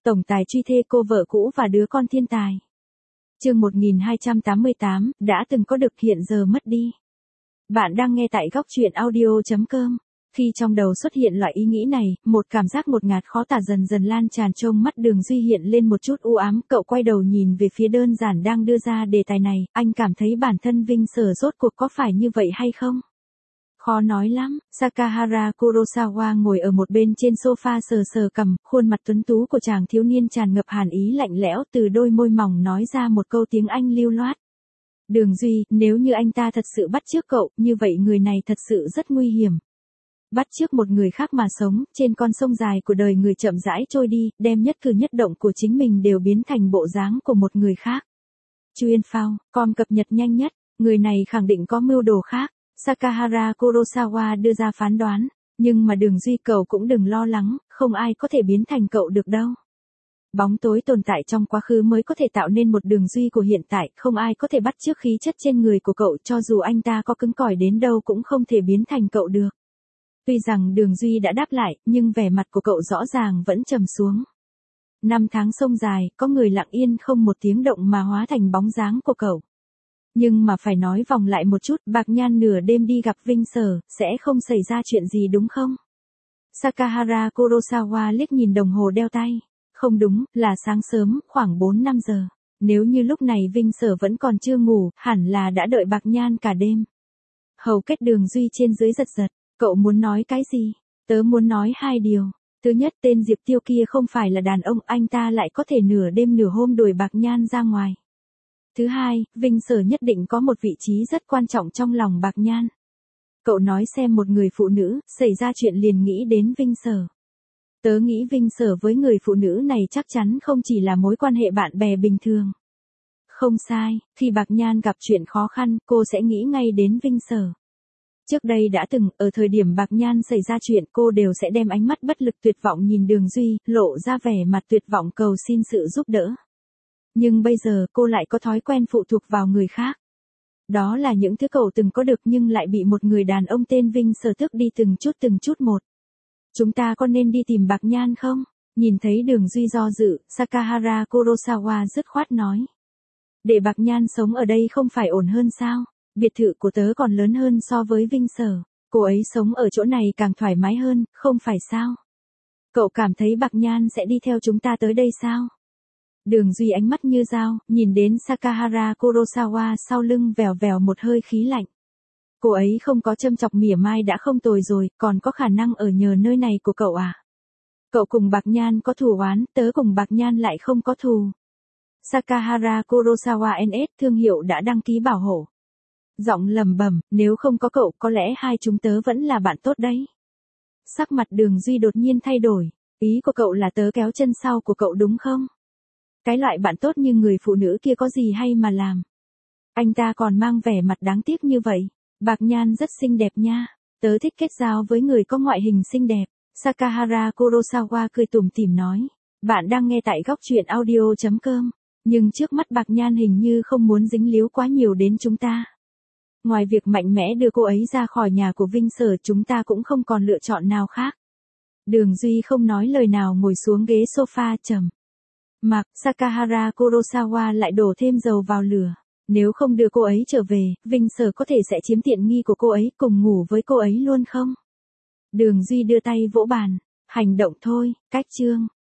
Tổng tài truy thê cô vợ cũ và đứa con thiên tài. Chương 1288, đã từng có được hiện giờ mất đi. Bạn đang nghe tại góc truyện audio.com. Khi trong đầu xuất hiện loại ý nghĩ này, một cảm giác ngột ngạt khó tả dần dần lan tràn trong mắt Đường Duy hiện lên một chút u ám. Cậu quay đầu nhìn về phía đơn giản đang đưa ra đề tài này, anh cảm thấy bản thân Vinh Sở rốt cuộc có phải như vậy hay không? Khó nói lắm. Sakahara Kurosawa ngồi ở một bên trên sofa sờ sờ cằm, khuôn mặt tuấn tú của chàng thiếu niên tràn ngập hàn ý lạnh lẽo, từ đôi môi mỏng nói ra một câu tiếng Anh lưu loát. Đường Duy, nếu như anh ta thật sự bắt chước cậu, như vậy người này thật sự rất nguy hiểm. Bắt chước một người khác mà sống, trên con sông dài của đời người chậm rãi trôi đi, đem nhất cử nhất động của chính mình đều biến thành bộ dáng của một người khác. Chuyên phao, com cập nhật nhanh nhất, người này khẳng định có mưu đồ khác. Sakahara Kurosawa đưa ra phán đoán, nhưng mà Đường Duy cậu cũng đừng lo lắng, không ai có thể biến thành cậu được đâu. Bóng tối tồn tại trong quá khứ mới có thể tạo nên một Đường Duy của hiện tại, không ai có thể bắt chước khí chất trên người của cậu, cho dù anh ta có cứng cỏi đến đâu cũng không thể biến thành cậu được. Tuy rằng Đường Duy đã đáp lại, nhưng vẻ mặt của cậu rõ ràng vẫn trầm xuống. 5 tháng sông dài, có người lặng yên không một tiếng động mà hóa thành bóng dáng của cậu. Nhưng mà phải nói vòng lại một chút, Bạc Nhan nửa đêm đi gặp Vinh Sở, sẽ không xảy ra chuyện gì đúng không? Sakahara Kurosawa liếc nhìn đồng hồ đeo tay. Không đúng, là sáng sớm, khoảng 4-5 giờ. Nếu như lúc này Vinh Sở vẫn còn chưa ngủ, hẳn là đã đợi Bạc Nhan cả đêm. Hầu kết Đường Duy trên dưới giật giật. Cậu muốn nói cái gì? Tớ muốn nói 2 điều. Thứ nhất, tên Diệp Tiêu kia không phải là đàn ông, anh ta lại có thể nửa đêm nửa hôm đuổi Bạc Nhan ra ngoài. Thứ hai, Vinh Sở nhất định có một vị trí rất quan trọng trong lòng Bạc Nhan. Cậu nói xem, một người phụ nữ, xảy ra chuyện liền nghĩ đến Vinh Sở. Tớ nghĩ Vinh Sở với người phụ nữ này chắc chắn không chỉ là mối quan hệ bạn bè bình thường. Không sai, khi Bạc Nhan gặp chuyện khó khăn, cô sẽ nghĩ ngay đến Vinh Sở. Trước đây đã từng, ở thời điểm Bạc Nhan xảy ra chuyện, cô đều sẽ đem ánh mắt bất lực tuyệt vọng nhìn Đường Duy, lộ ra vẻ mặt tuyệt vọng cầu xin sự giúp đỡ. Nhưng bây giờ cô lại có thói quen phụ thuộc vào người khác. Đó là những thứ cậu từng có được nhưng lại bị một người đàn ông tên Vinh Sở tước đi từng chút một. Chúng ta có nên đi tìm Bạc Nhan không? Nhìn thấy Đường Duy do dự, Sakahara Kurosawa dứt khoát nói. Để Bạc Nhan sống ở đây không phải ổn hơn sao? Biệt thự của tớ còn lớn hơn so với Vinh Sở. Cô ấy sống ở chỗ này càng thoải mái hơn, không phải sao? Cậu cảm thấy Bạc Nhan sẽ đi theo chúng ta tới đây sao? Đường Duy ánh mắt như dao, nhìn đến Sakahara Kurosawa sau lưng vèo vèo một hơi khí lạnh. Cô ấy không có châm chọc mỉa mai đã không tồi rồi, còn có khả năng ở nhờ nơi này của cậu à? Cậu cùng Bạc Nhan có thù oán, tớ cùng Bạc Nhan lại không có thù. Sakahara Kurosawa NS thương hiệu đã đăng ký bảo hộ. Giọng lẩm bẩm, nếu không có cậu có lẽ hai chúng tớ vẫn là bạn tốt đấy. Sắc mặt Đường Duy đột nhiên thay đổi, ý của cậu là tớ kéo chân sau của cậu đúng không? Cái loại bạn tốt như người phụ nữ kia có gì hay mà làm? Anh ta còn mang vẻ mặt đáng tiếc như vậy. Bạc Nhan rất xinh đẹp nha. Tớ thích kết giao với người có ngoại hình xinh đẹp. Sakahara Kurosawa cười tủm tỉm nói. Bạn đang nghe tại góc truyện audio.com. Nhưng trước mắt Bạc Nhan hình như không muốn dính líu quá nhiều đến chúng ta. Ngoài việc mạnh mẽ đưa cô ấy ra khỏi nhà của Vinh Sở, chúng ta cũng không còn lựa chọn nào khác. Đường Duy không nói lời nào ngồi xuống ghế sofa trầm mặc. Sakahara Kurosawa lại đổ thêm dầu vào lửa. Nếu không đưa cô ấy trở về, Vinh Sở có thể sẽ chiếm tiện nghi của cô ấy, cùng ngủ với cô ấy luôn không? Đường Duy đưa tay vỗ bàn. Hành động thôi, cách chương.